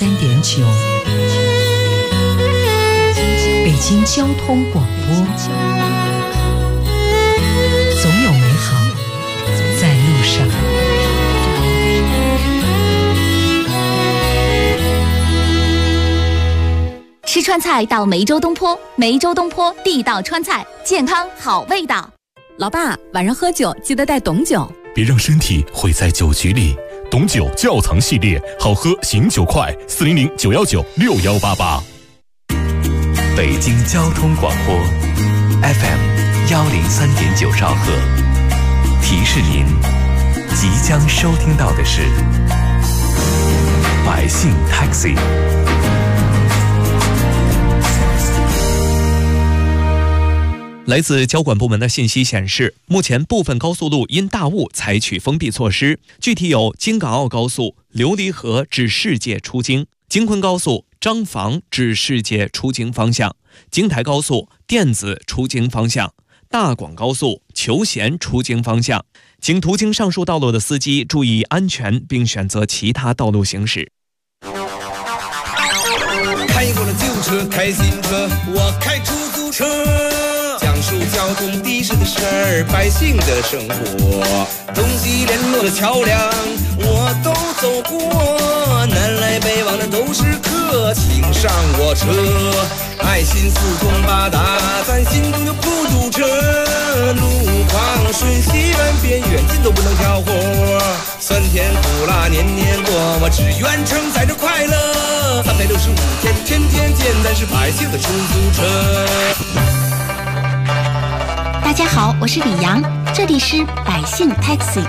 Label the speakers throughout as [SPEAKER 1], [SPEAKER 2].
[SPEAKER 1] 103.9，北京交通广播，总有美好在路上。
[SPEAKER 2] 吃川菜到梅州东坡，梅州东坡地道川菜，健康好味道。
[SPEAKER 3] 老爸，晚上喝酒记得带董酒，
[SPEAKER 4] 别让身体毁在酒局里。董酒窖藏系列，好喝醒酒快，400-919-6188。
[SPEAKER 5] 北京交通广播 FM 103.9兆赫，提示您即将收听到的是百姓 Taxi。
[SPEAKER 6] 来自交管部门的信息显示，目前部分高速路因大雾采取封闭措施，具体有京港澳高速琉璃河至世界出京、京昆高速张坊至世界出京方向、京台高速电子出京方向、大广高速求贤出京方向。请途经上述道路的司机注意安全，并选择其他道路行驶。
[SPEAKER 7] 开过了旧车，开新车，我开出租车。讲述交通的士的事儿，百姓的生活，东西联络的桥梁我都走过，南来北往的都是客，请上我车。爱心四通八达，咱心中就不堵车，路况顺西软边远近都不能挑活，酸甜苦辣年年过，我只愿承载着快乐，365天天天见，咱是百姓的出租车。
[SPEAKER 8] 大家好，我是李阳，这里是百姓 Taxi。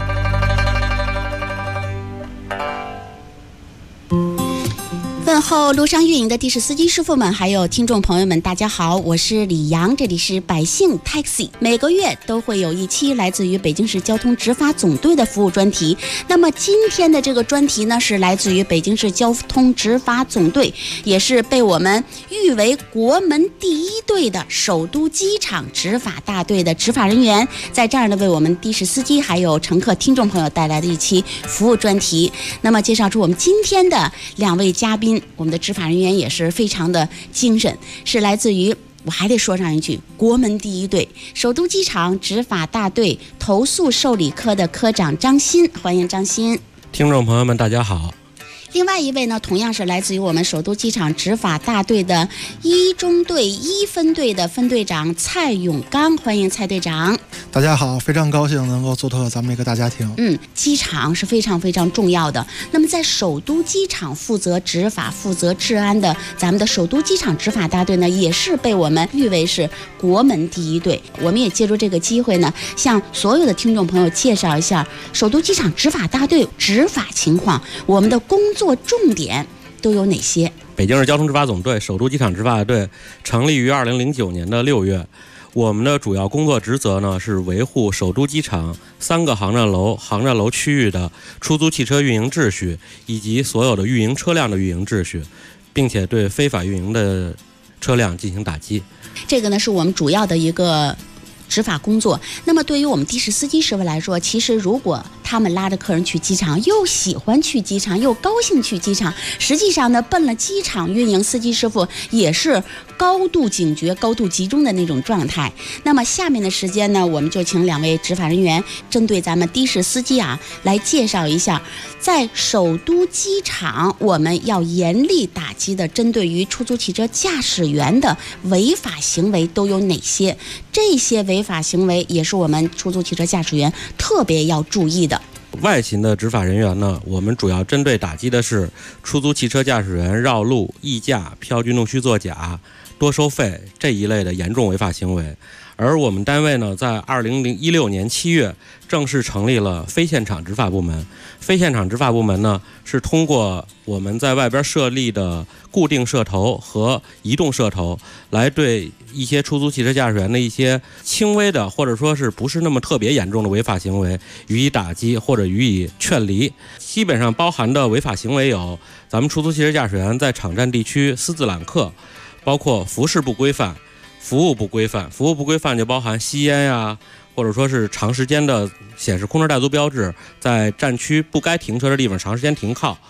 [SPEAKER 8] 问候路上运营的的士司机师傅们，还有听众朋友们，大家好，我是李阳，这里是百姓 Taxi。每个月都会有一期来自于北京市交通执法总队的服务专题。那么今天的这个专题呢，是来自于北京市交通执法总队，也是被我们誉为国门第一队的首都机场执法大队的执法人员，在这儿呢为我们的士司机还有乘客听众朋友带来的一期服务专题。那么介绍出我们今天的两位嘉宾，我们的执法人员也是非常的精神，是来自于，我还得说上一句，国门第一队首都机场执法大队投诉受理科的科长张鑫，欢迎张鑫。
[SPEAKER 9] 听众朋友们大家好。
[SPEAKER 8] 另外一位呢，同样是来自于我们首都机场执法大队的一中队一分队的分队长蔡永刚，欢迎蔡队长。
[SPEAKER 10] 大家好，非常高兴能够做客咱们这个大家庭。机场是非常非常重要的。那么在首都机场负责执法、负责治安的咱们的首都机场执法大队呢，也是被我们誉为是国门第一队。我们也借助这个机会呢，向所有的听众朋友介绍一下首都机场执法大队执法情况，我们的工作重点都有哪些？
[SPEAKER 9] 北京市交通执法总队首都机场执法队成立于2009年的6月。我们的主要工作职责呢，是维护首都机场3个航站楼区域的出租汽车运营秩序，以及所有的运营车辆的运营秩序，并且对非法运营的车辆进行打击。
[SPEAKER 8] 这个呢，是我们主要的一个执法工作。那么对于我们的士司机师傅来说，其实如果他们拉着客人去机场，又喜欢去机场，又高兴去机场，实际上呢，奔了机场运营司机师傅也是高度警觉、高度集中的那种状态。那么下面的时间呢，我们就请两位执法人员针对咱们的士司机来介绍一下，在首都机场我们要严厉打击的针对于出租汽车驾驶员的违法行为都有哪些。这些违法行为也是我们出租汽车驾驶员特别要注意的。
[SPEAKER 9] 外勤的执法人员呢，我们主要针对打击的是出租汽车驾驶员绕路、溢价、票据弄虚作假、多收费这一类的严重违法行为。而我们单位呢，在2016年7月正式成立了非现场执法部门。非现场执法部门呢，是通过我们在外边设立的固定摄头和移动摄头，来对一些出租汽车驾驶员的一些轻微的或者说是不是那么特别严重的违法行为予以打击或者予以劝离。基本上包含的违法行为有：咱们出租汽车驾驶员在场站地区私自揽客，包括服饰不规范、服务不规范。服务不规范就包含吸烟呀，或者说是长时间的显示空车怠速标志，在站区不该停车的地方长时间停靠。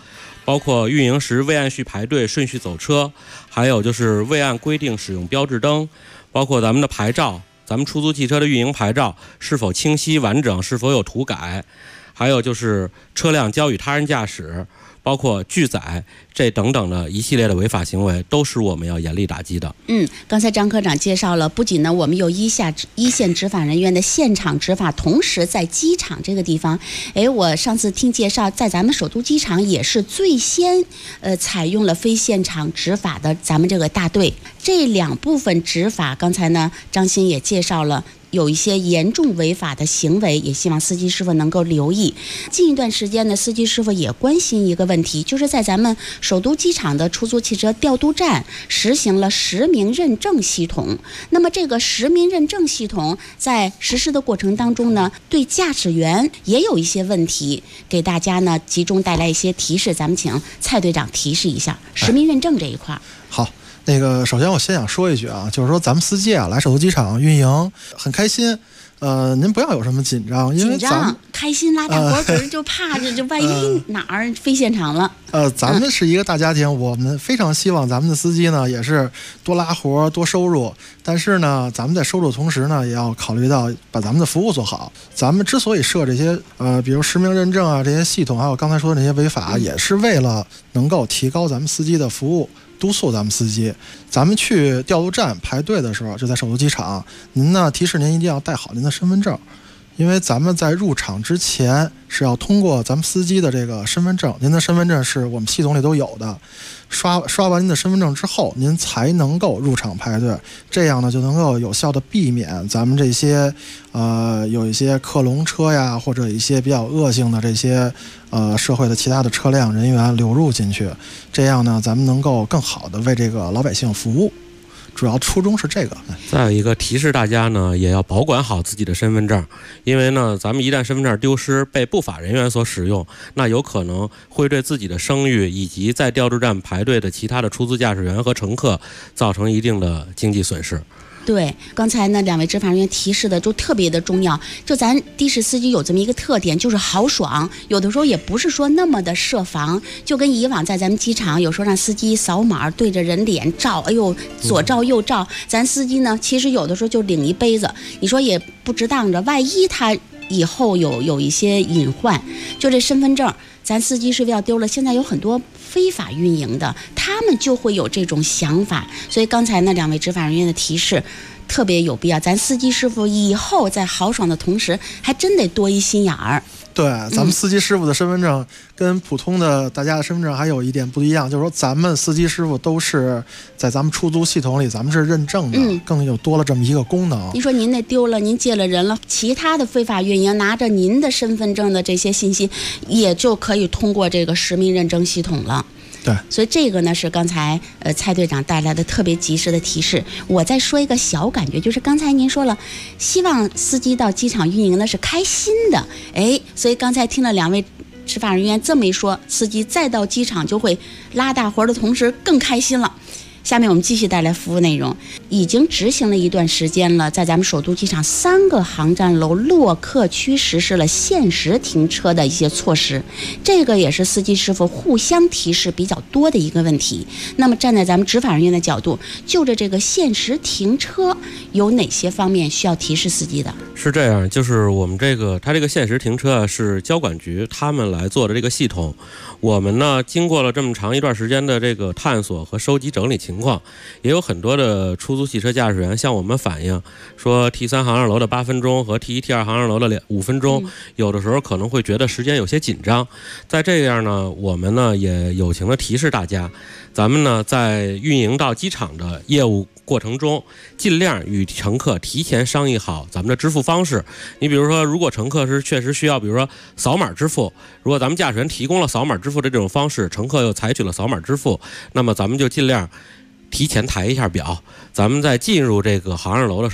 [SPEAKER 9] 包括运营时未按序排队、顺序走车，还有就是未按规定使用标志灯，包括咱们的牌照，咱们出租汽车的运营牌照是否清晰完整，是否有涂改，还有就是车辆交与他人驾驶，包括拒载这等等的一系列的违法行为，都是我们要严厉打击的。
[SPEAKER 8] 刚才张科长介绍了，不仅呢我们有一线执法人员的现场执法，同时在机场这个地方，我上次听介绍，在咱们首都机场也是最先采用了非现场执法的咱们这个大队。这两部分执法，刚才呢张鑫也介绍了。有一些严重违法的行为，也希望司机师傅能够留意。近一段时间呢，司机师傅也关心一个问题，就是在咱们首都机场的出租汽车调度站实行了实名认证系统。那么这个实名认证系统在实施的过程当中呢，对驾驶员也有一些问题，给大家呢集中带来一些提示。咱们请蔡队长提示一下实名认证这一块。
[SPEAKER 11] 好。首先我先想说一句啊，就是说咱们司机啊来首都机场运营很开心，您不要有什么紧张，因为咱们
[SPEAKER 8] 开心拉大伙可是就怕着就万一哪儿非现场了。
[SPEAKER 11] 咱们是一个大家庭，我们非常希望咱们的司机呢也是多拉活多收入，但是呢咱们在收入的同时呢也要考虑到把咱们的服务做好。咱们之所以设这些比如实名认证啊这些系统，还有刚才说的那些违法，也是为了能够提高咱们司机的服务，督促咱们司机。咱们去调度站排队的时候，就在首都机场，您呢提示您一定要带好您的身份证，因为咱们在入场之前是要通过咱们司机的这个身份证，您的身份证是我们系统里都有的，刷完您的身份证之后，您才能够入场排队，这样呢就能够有效的避免咱们这些有一些克隆车呀，或者一些比较恶性的这些社会的其他的车辆人员流入进去，这样呢咱们能够更好的为这个老百姓服务，主要初衷是这个。
[SPEAKER 9] 再有一个提示大家呢，也要保管好自己的身份证，因为呢咱们一旦身份证丢失被不法人员所使用，那有可能会对自己的声誉以及在调度站排队的其他的出租驾驶员和乘客造成一定的经济损失。
[SPEAKER 8] 对，刚才呢两位执法人员提示的就特别的重要。就咱的士司机有这么一个特点，就是豪爽，有的时候也不是说那么的设防，就跟以往在咱们机场有时候让司机扫码对着人脸照，哎呦左照右照，咱司机呢其实有的时候就领一杯子，你说也不值当着，万一他以后有一些隐患，就这身份证咱司机是不是要丢了？现在有很多非法运营的，他们就会有这种想法。所以刚才呢两位执法人员的提示特别有必要，咱司机师傅以后在豪爽的同时，还真得多一心眼儿。
[SPEAKER 11] 对，咱们司机师傅的身份证跟普通的大家的身份证还有一点不一样，就是说咱们司机师傅都是在咱们出租系统里，咱们是认证的，更有多了这么一个功能。
[SPEAKER 8] 你说您那丢了，您借了人了，其他的非法运营拿着您的身份证的这些信息，也就可以通过这个实名认证系统了。
[SPEAKER 11] 对，
[SPEAKER 8] 所以这个呢是刚才蔡队长带来的特别及时的提示。我再说一个小感觉，就是刚才您说了，希望司机到机场运营呢是开心的，所以刚才听了两位执法人员这么一说，司机再到机场就会拉大活的同时更开心了。下面我们继续带来服务内容。已经执行了一段时间了，在咱们首都机场3个航站楼落客区实施了限时停车的一些措施，这个也是司机师傅互相提示比较多的一个问题。那么站在咱们执法人员的角度，就着这个限时停车有哪些方面需要提示司机的？
[SPEAKER 9] 是这样，就是我们它这个限时停车是交管局他们来做的这个系统。我们呢经过了这么长一段时间的这个探索和收集整理情况，也有很多的出租汽车驾驶员向我们反映说 T3 航站楼的8分钟和 T1、T2 航站楼的5分钟，有的时候可能会觉得时间有些紧张。在这样呢，我们呢也友情的提示大家，咱们呢在运营到机场的业务过程中，尽量与乘客提前商议好咱们的支付方式。你比如说，如果乘客是确实需要，比如说扫码支付，如果咱们驾驶员提供了扫码支付的这种方式，乘客又采取了扫码支付，那么咱们就尽量提前抬一下表。咱们在进入这个航站楼的时候，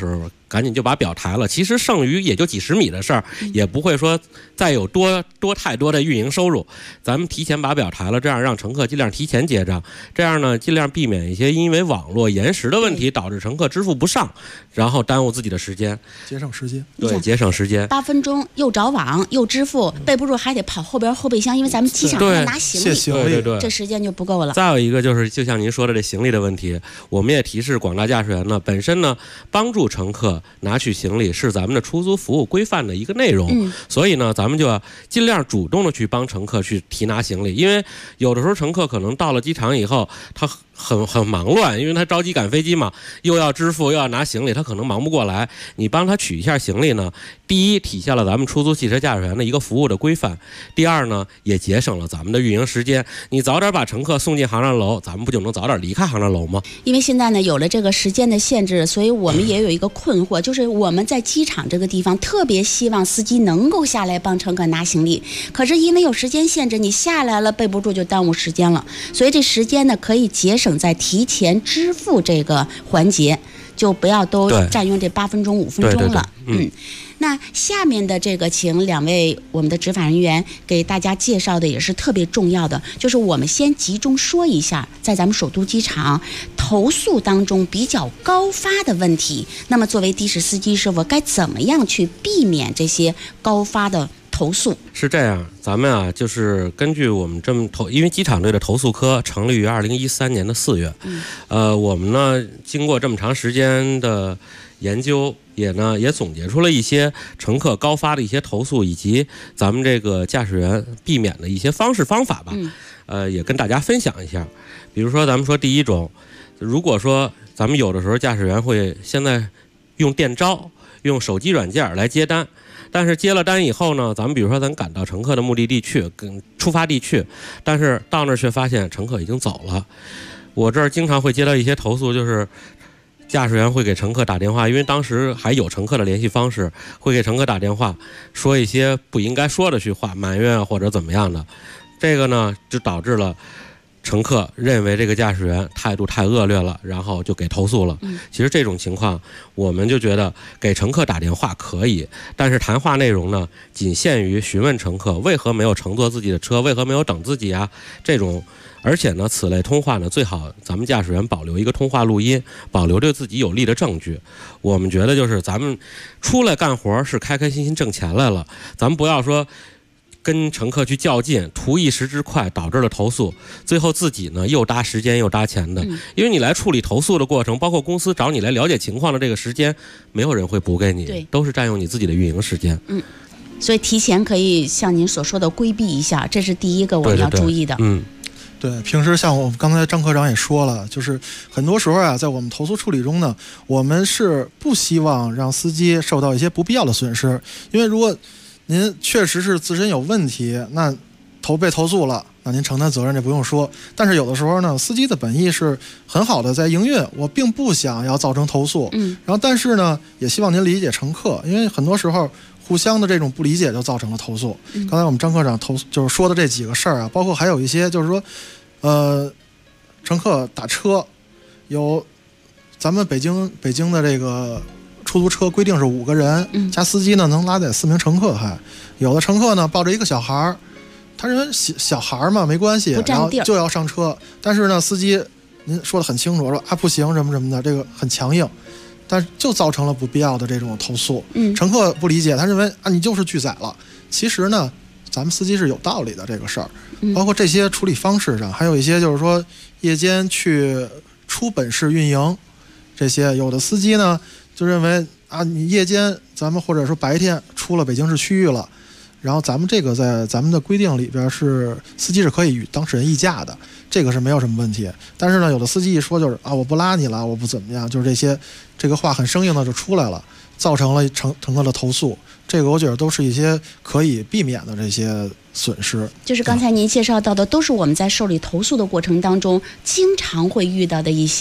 [SPEAKER 9] 赶紧就把表抬了。其实剩余也就几十米的事儿，也不会说再有太多的运营收入。咱们提前把表抬了，这样让乘客尽量提前结账，这样呢尽量避免一些因为网络延时的问题导致乘客支付不上，然后耽误自己的时间，
[SPEAKER 11] 节省时间。
[SPEAKER 9] 对，节省时间。
[SPEAKER 8] 8分钟又找网又支付，备不住还得跑后边后备箱，因为咱们机场要拿行李，
[SPEAKER 9] 对，
[SPEAKER 8] 这时间就不够了。
[SPEAKER 9] 再有一个就是，就像您说的这行李的问题，我们也提示广大驾驶员呢，本身呢帮助乘客拿取行李是咱们的出租服务规范的一个内容，所以呢咱们就要尽量主动的去帮乘客去提拿行李，因为有的时候乘客可能到了机场以后，他很忙乱，因为他着急赶飞机嘛，又要支付又要拿行李，他可能忙不过来。你帮他取一下行李呢，第一体现了咱们出租汽车驾驶员的一个服务的规范，第二呢也节省了咱们的运营时间。你早点把乘客送进航站楼，咱们不就能早点离开航站楼吗？
[SPEAKER 8] 因为现在呢有了这个时间的限制，所以我们也有一个困惑，就是我们在机场这个地方特别希望司机能够下来帮乘客拿行李，可是因为有时间限制，你下来了备不住就耽误时间了，所以这时间呢可以节省在提前支付这个环节，就不要都占用这8分钟5分钟了。那下面的这个请2位我们的执法人员给大家介绍的也是特别重要的，就是我们先集中说一下在咱们首都机场投诉当中比较高发的问题，那么作为的士司机师傅该怎么样去避免这些高发的投诉？
[SPEAKER 9] 是这样，咱们啊就是根据我们因为机场队的投诉科成立于2013年的4月，我们呢经过这么长时间的研究，也总结出了一些乘客高发的一些投诉，以及咱们这个驾驶员避免的一些方式方法吧。也跟大家分享一下。比如说咱们说第一种，如果说咱们有的时候驾驶员会现在用电招，用手机软件来接单，但是接了单以后呢，咱们比如说咱赶到乘客的目的地去，跟出发地去，但是到那儿却发现乘客已经走了。我这儿经常会接到一些投诉，就是驾驶员会给乘客打电话，因为当时还有乘客的联系方式，会给乘客打电话说一些不应该说的句话，埋怨或者怎么样的。这个呢就导致了乘客认为这个驾驶员态度太恶劣了，然后就给投诉了。其实这种情况我们就觉得给乘客打电话可以，但是谈话内容呢仅限于询问乘客为何没有乘坐自己的车，为何没有等自己啊，这种。而且呢此类通话呢最好咱们驾驶员保留一个通话录音，保留对自己有利的证据。我们觉得就是咱们出来干活是开开心心挣钱来了，咱们不要说跟乘客去较劲，图一时之快导致了投诉，最后自己呢又搭时间又搭钱的。因为你来处理投诉的过程，包括公司找你来了解情况的这个时间，没有人会补给你，都是占用你自己的运营时间。
[SPEAKER 8] 所以提前可以像您所说的规避一下，这是第一个我们要注意的。
[SPEAKER 11] 对，平时像我们刚才张科长也说了，就是很多时候啊，在我们投诉处理中呢，我们是不希望让司机受到一些不必要的损失，因为如果您确实是自身有问题，那被投诉了，那您承担责任这不用说。但是有的时候呢，司机的本意是很好的在营运，我并不想要造成投诉。然后但是呢，也希望您理解乘客，因为很多时候互相的这种不理解就造成了投诉。刚才我们张科长就是说的这几个事儿啊，包括还有一些就是说，乘客打车，有咱们北京的这个出租车规定是5个人，加司机呢能拉载4名乘客，还有的乘客呢抱着一个小孩，他认为小孩嘛没关系，然后就要上车，但是呢司机您说的很清楚，说啊不行什么什么的，这个很强硬。但就造成了不必要的这种投诉，乘客不理解，他认为啊你就是拒载了。其实呢，咱们司机是有道理的这个事儿，包括这些处理方式上，还有一些就是说夜间去出本市运营，这些有的司机呢就认为啊你夜间咱们或者说白天出了北京市区域了，然后咱们这个在咱们的规定里边是司机是可以与当事人议价的，这个是没有什么问题。但是呢，有的司机一说就是啊我不拉你了，我不怎么样，就是这个话很生硬的就出来了，造成了乘客的投诉。这个我觉得都是一些可以避免的这些损失。
[SPEAKER 8] 就是刚才您介绍到的，都是我们在受理投诉的过程当中经常会遇到的一些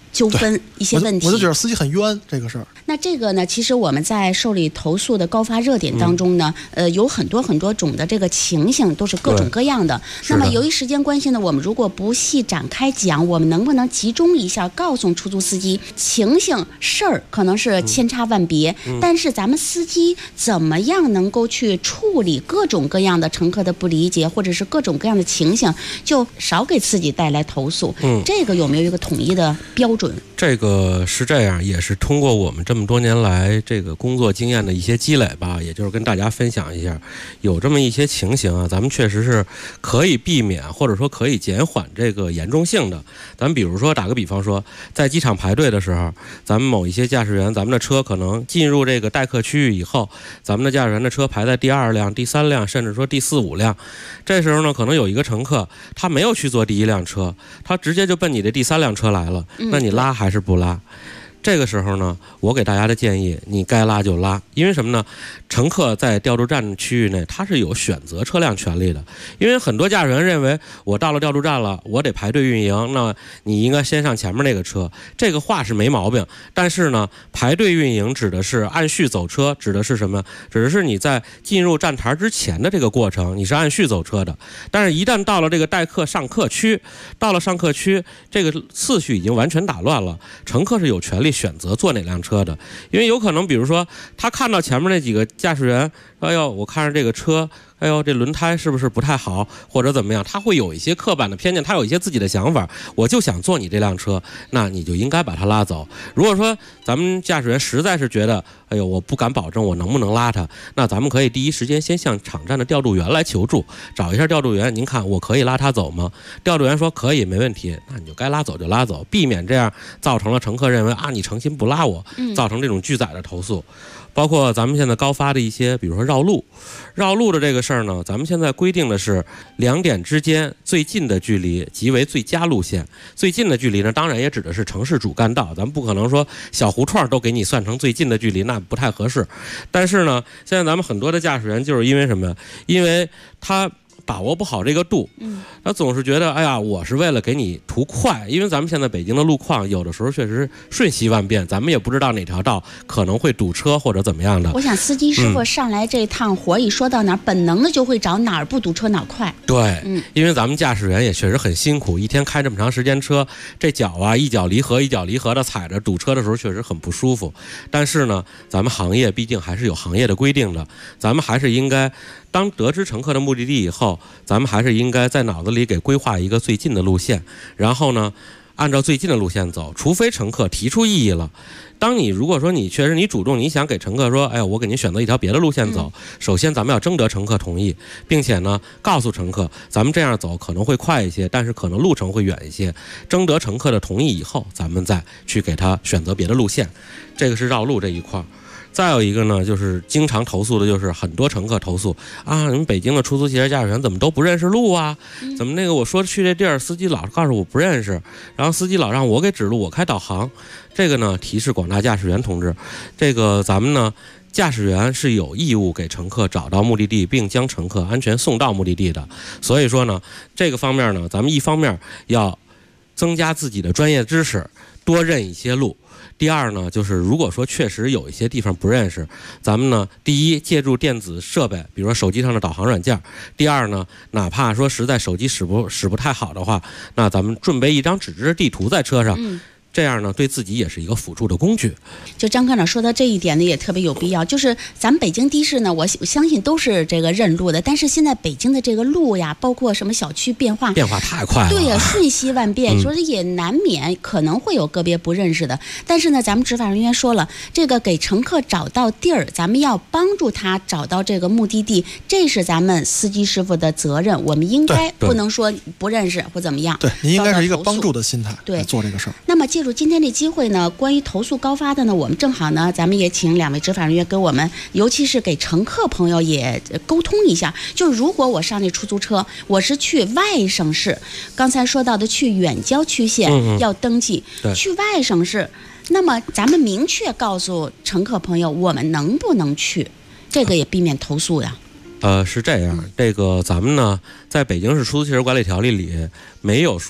[SPEAKER 8] 纠纷一些问题，
[SPEAKER 11] 我就觉得司机很冤这个事儿。
[SPEAKER 8] 那这个呢，其实我们在受理投诉的高发热点当中呢，有很多种的这个情形，都是各种各样的。那么由于时间关系呢，我们如果不细展开讲，我们能不能集中一下，告诉出租司机情形事儿可能是千差万别，但是咱们司机怎么样能够去处理各种各样的乘客的不理解，或者是各种各样的情形，就少给自己带来投诉。这个有没有一个统一的标准？
[SPEAKER 9] 这个是这样，也是通过我们这么多年来这个工作经验的一些积累吧，也就是跟大家分享一下，有这么一些情形啊，咱们确实是可以避免，或者说可以减缓这个严重性的。咱们比如说打个比方说，在机场排队的时候，咱们某一些驾驶员，咱们的车可能进入这个待客区域以后，咱们的驾驶员的车排在第2辆、第3辆，甚至说第4、5辆。这时候呢，可能有一个乘客他没有去坐第1辆车，他直接就奔你的第3辆车来了，那你拉还是不拉？这个时候呢，我给大家的建议，你该拉就拉，因为什么呢？乘客在调度站区域内，他是有选择车辆权利的。因为很多驾驶员认为，我到了调度站了，我得排队运营，那你应该先上前面那个车。这个话是没毛病，但是呢，排队运营指的是按序走车，指的是什么？指的是你在进入站台之前的这个过程，你是按序走车的。但是，一旦到了这个待客上客区，到了上客区，这个次序已经完全打乱了，乘客是有权利选择坐哪辆车的。因为有可能比如说他看到前面那几个驾驶员，哎呦我看着这个车，哎呦这轮胎是不是不太好，或者怎么样，他会有一些刻板的偏见，他有一些自己的想法，我就想坐你这辆车，那你就应该把他拉走。如果说咱们驾驶员实在是觉得哎呦我不敢保证我能不能拉他，那咱们可以第一时间先向场站的调度员来求助，找一下调度员，您看我可以拉他走吗？调度员说可以没问题，那你就该拉走就拉走，避免这样造成了乘客认为啊你诚心不拉我，造成这种拒载的投诉。包括咱们现在高发的一些比如说绕路的这个事儿呢，咱们现在规定的是2点之间最近的距离即为最佳路线。最近的距离呢，当然也指的是城市主干道，咱们不可能说小胡同都给你算成最近的距离，那不太合适。但是呢，现在咱们很多的驾驶员就是因为什么？因为他把握不好这个度，他总是觉得哎呀我是为了给你图快，因为咱们现在北京的路况有的时候确实瞬息万变，咱们也不知道哪条道可能会堵车或者怎么样的。
[SPEAKER 8] 我想司机师傅上来这趟活一说到哪儿，本能的就会找哪儿不堵车哪儿快。
[SPEAKER 9] 对，因为咱们驾驶员也确实很辛苦，一天开这么长时间车，这脚啊一脚离合一脚离合的踩着，堵车的时候确实很不舒服。但是呢，咱们行业毕竟还是有行业的规定的，咱们还是应该当得知乘客的目的地以后，咱们还是应该在脑子里给规划一个最近的路线，然后呢按照最近的路线走，除非乘客提出异议了。当你如果说你确实你主动你想给乘客说，哎呀我给您选择一条别的路线走，首先咱们要征得乘客同意，并且呢告诉乘客咱们这样走可能会快一些，但是可能路程会远一些，征得乘客的同意以后，咱们再去给他选择别的路线。这个是绕路这一块。再有一个呢，就是经常投诉的，就是很多乘客投诉啊，你们北京的出租汽车驾驶员怎么都不认识路啊？怎么那个我说去这地儿，司机老告诉我不认识，然后司机老让我给指路，我开导航。这个呢，提示广大驾驶员同志，这个咱们呢，驾驶员是有义务给乘客找到目的地，并将乘客安全送到目的地的。所以说呢，这个方面呢，咱们一方面要增加自己的专业知识，多认一些路。第二呢，就是如果说确实有一些地方不认识，咱们呢，第一借助电子设备，比如说手机上的导航软件；第二呢，哪怕说实在手机使不太好的话，那咱们准备一张纸质地图在车上。这样呢，对自己也是一个辅助的工具。
[SPEAKER 8] 就张科长说到这一点呢，也特别有必要。就是咱们北京的士呢，我相信都是这个认路的，但是现在北京的这个路呀，包括什么小区变化
[SPEAKER 9] 太快了，
[SPEAKER 8] 对呀，瞬息万变，说是也难免可能会有个别不认识的。但是呢，咱们执法人员说了，这个给乘客找到地儿，咱们要帮助他找到这个目的地，这是咱们司机师傅的责任。我们应该不能说不认识或怎么样。
[SPEAKER 11] 对，你应该是一个帮助的心态来做这个事儿。
[SPEAKER 8] 那么借助今天这机会呢，关于投诉高发的呢，我们正好呢，咱们也请2位执法人员跟我们，尤其是给乘客朋友也沟通一下。就是如果我上这出租车，我是去外省市，刚才说到的去远郊区县要登记，去外省市，那么咱们明确告诉乘客朋友，我们能不能去，这个也避免投诉呀。
[SPEAKER 9] 是这样，这个咱们呢，在北京市出租汽车管理条例里没有说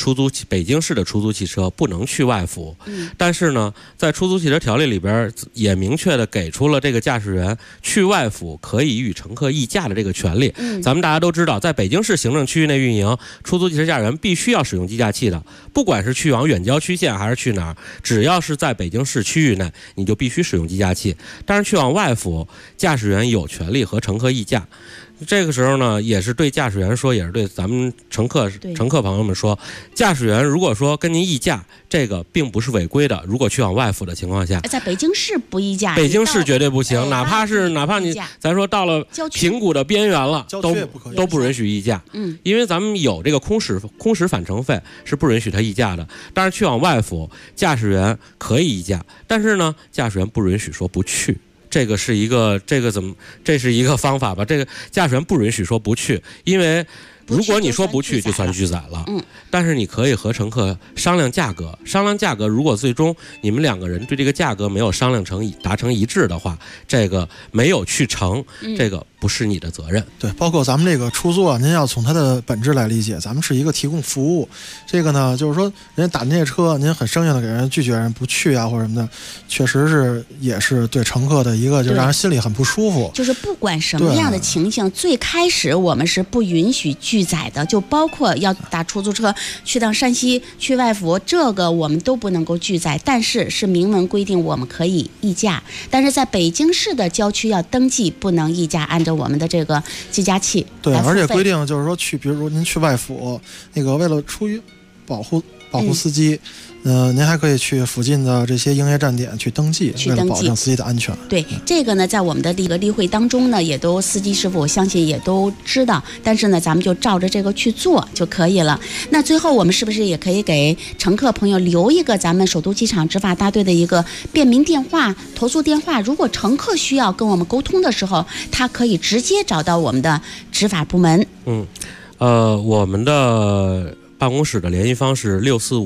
[SPEAKER 9] 北京市的出租汽车不能去外服，但是呢，在出租汽车条例里边也明确的给出了这个驾驶员去外服可以与乘客议价的这个权利。咱们大家都知道，在北京市行政区域内运营，出租汽车驾驶员必须要使用计价器的，不管是去往远郊区县还是去哪儿，只要是在北京市区域内，你就必须使用计价器。但是去往外服，驾驶员有权利和乘客议价。这个时候呢，也是对驾驶员说，也是对咱们乘客朋友们说，驾驶员如果说跟您议价，这个并不是违规的。如果去往外服的情况下，
[SPEAKER 8] 在北京市不议价，
[SPEAKER 9] 北京市绝对不行，哪怕你咱说到了平谷的边缘了，都不允许议价。因为咱们有这个空驶返程费是不允许他议价的。但是去往外服，驾驶员可以议价，但是呢，驾驶员不允许说不去。这是一个方法吧？这个驾驶员不允许说不去，因为如果你说不去，就算拒载了。但是你可以和乘客商量价格，如果最终你们两个人对这个价格没有达成一致的话，这个没有去成，这个不是你的责任。
[SPEAKER 11] 对，包括咱们这个出租啊，您要从它的本质来理解，咱们是一个提供服务。这个呢，就是说人家打您这车，您很生硬的给人拒绝人不去啊或者什么的，确实也是对乘客的一个就让人心里很不舒服。
[SPEAKER 8] 就是不管什么样的情形，最开始我们是不允许拒载的，就包括要打出租车去趟山西去外服，这个我们都不能够拒载，但是是明文规定我们可以议价，但是在北京市的郊区要登记不能议价，按照我们的这个计价器。
[SPEAKER 11] 对，而且规定就是说比如您去外服，那个为了出于保护司机，您还可以去附近的这些营业站点去登记，为了保证司机的安全。
[SPEAKER 8] 对，这个呢，在我们的这个例会当中呢，也都司机师傅我相信也都知道，但是呢，咱们就照着这个去做就可以了。那最后我们是不是也可以给乘客朋友留一个咱们首都机场执法大队的一个便民电话、投诉电话？如果乘客需要跟我们沟通的时候，他可以直接找到我们的执法部门。
[SPEAKER 9] 我们的办公室的联系方式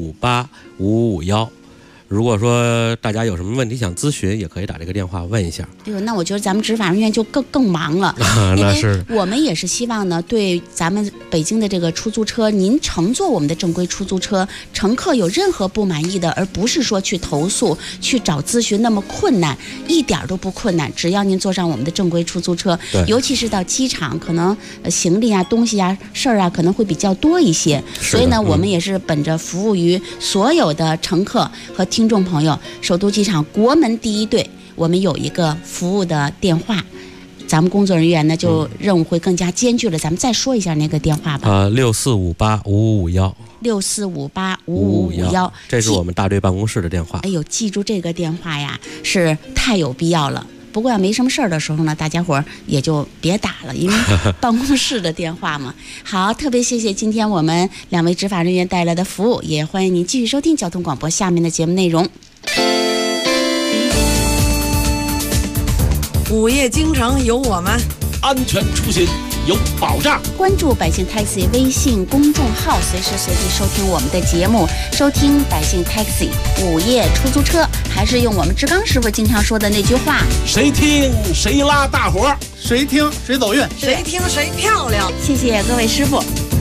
[SPEAKER 9] 64585551，如果说大家有什么问题想咨询，也可以打这个电话问一下。
[SPEAKER 8] 哎呦，那我觉得咱们执法人员就更忙了，
[SPEAKER 9] 那是
[SPEAKER 8] 我们也是希望呢，对咱们北京的这个出租车，您乘坐我们的正规出租车，乘客有任何不满意的，而不是说去投诉、去找咨询那么困难，一点都不困难。只要您坐上我们的正规出租车，尤其是到机场，可能行李啊、东西啊、事儿啊，可能会比较多一些。所以呢，我们也是本着服务于所有的乘客和听众朋友，首都机场国门第一队，我们有一个服务的电话，咱们工作人员呢就任务会更加艰巨了。咱们再说一下那个电话吧。
[SPEAKER 9] 64585551。
[SPEAKER 8] 64585551，
[SPEAKER 9] 这是我们大队办公室的电话。
[SPEAKER 8] 哎呦，记住这个电话呀，是太有必要了。不过要没什么事儿的时候呢，大家伙儿也就别打了，因为办公室的电话嘛。好，特别谢谢今天我们2位执法人员带来的服务，也欢迎您继续收听交通广播下面的节目内容。
[SPEAKER 12] 午夜京城有我们，
[SPEAKER 13] 安全出行有保障。
[SPEAKER 8] 关注百姓 Taxi 微信公众号，随时随地收听我们的节目，收听百姓 Taxi 午夜出租车，还是用我们志刚师傅经常说的那句话：
[SPEAKER 13] 谁听谁拉大伙儿，
[SPEAKER 14] 谁听谁走运，
[SPEAKER 12] 谁听谁漂亮。
[SPEAKER 8] 谢谢各位师傅。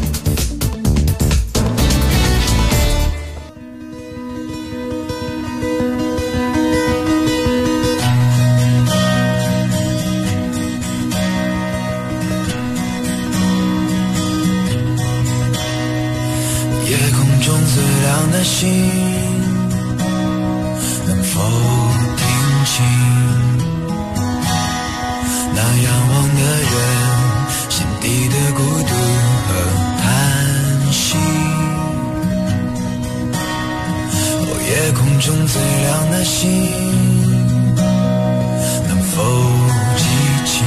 [SPEAKER 15] 心能否听清那仰望的人心底的孤独和叹息？夜空中最亮的星能否记起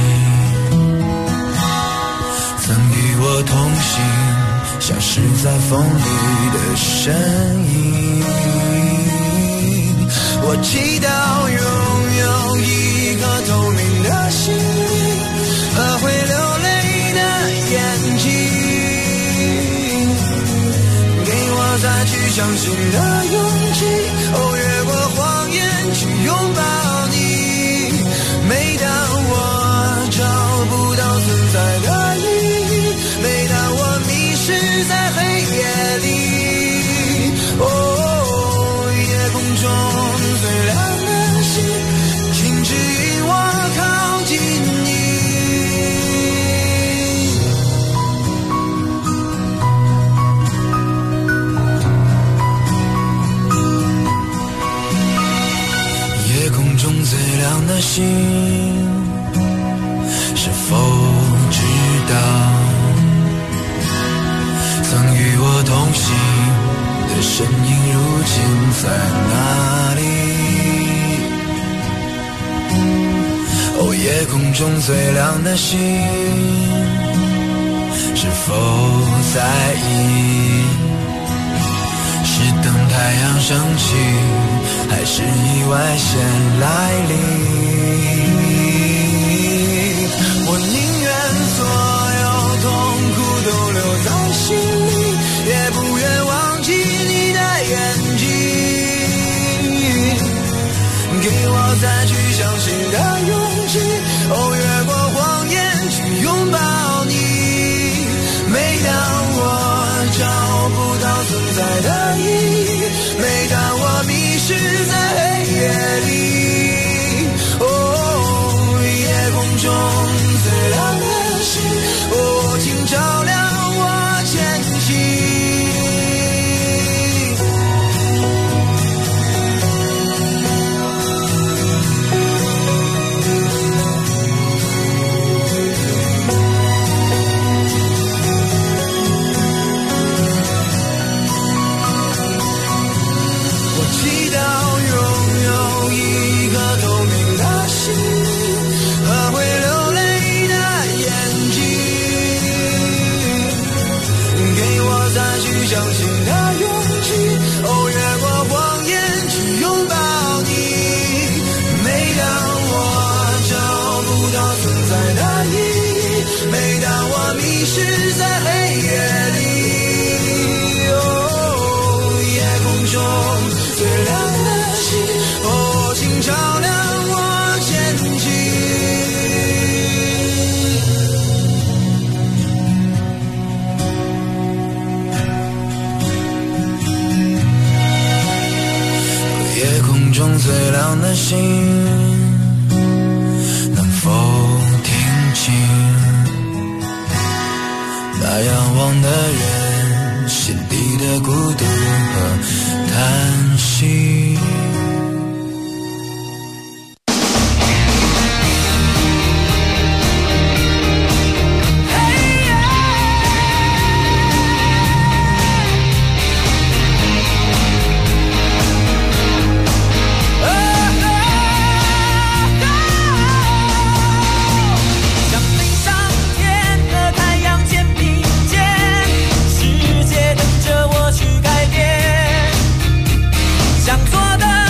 [SPEAKER 15] 曾与我同行消失在风里的身影？我祈祷拥有一个透明的心灵和会流泪的眼睛，给我再去相信的勇气，越过谎言去拥抱你。每当我找不到存在的意义，每当我迷失在黑夜里， 心的身影如今在哪里？哦，夜空中最亮的星，是否在意？是等太阳升起，还是意外先来临？我宁愿所有痛苦都留在心里，也不愿忘记你的眼睛。给我再去相信的勇气，哦，越过谎言去拥抱你。每当我找不到存在的意义，每当我迷失在黑夜里，哦，夜空中最亮的星，哦，请照亮我前行。相信的勇气，哦，越过谎言去拥抱你。每当我找不到存在的意义，每当我迷失在黑夜里，哦，夜空中最亮的星，哦，请照亮我前行。夜空中最亮的星，能否听清那仰望的人心底的孤独和叹息？ 想做的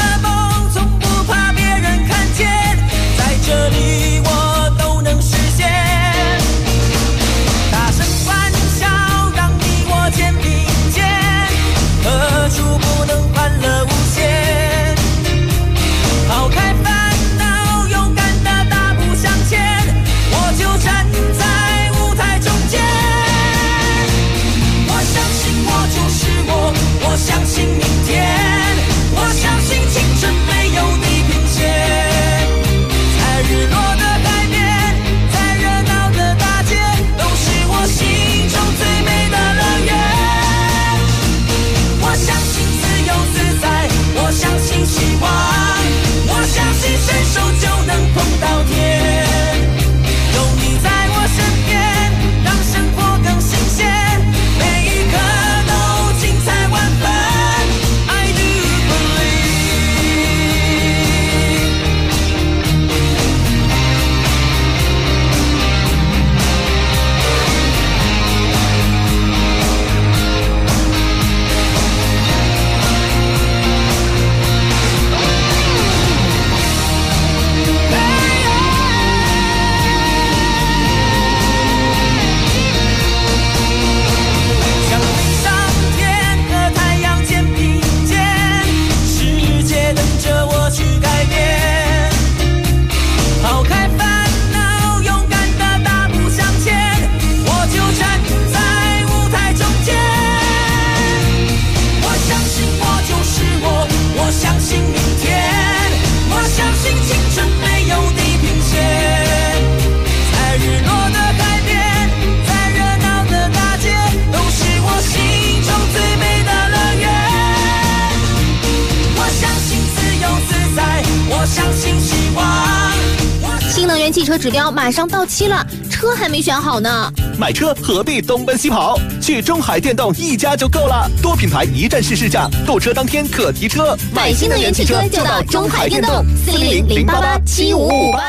[SPEAKER 14] 车指标马上到期了，车还没选好呢。
[SPEAKER 16] 买车何必东奔西跑？去中海电动一家就够了，多品牌一站式试驾，购车当天可提车。
[SPEAKER 14] 买新能源汽车就到中海电动，400-088-7558。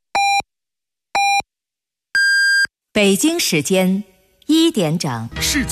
[SPEAKER 1] 北京时间1点整。
[SPEAKER 4] 世界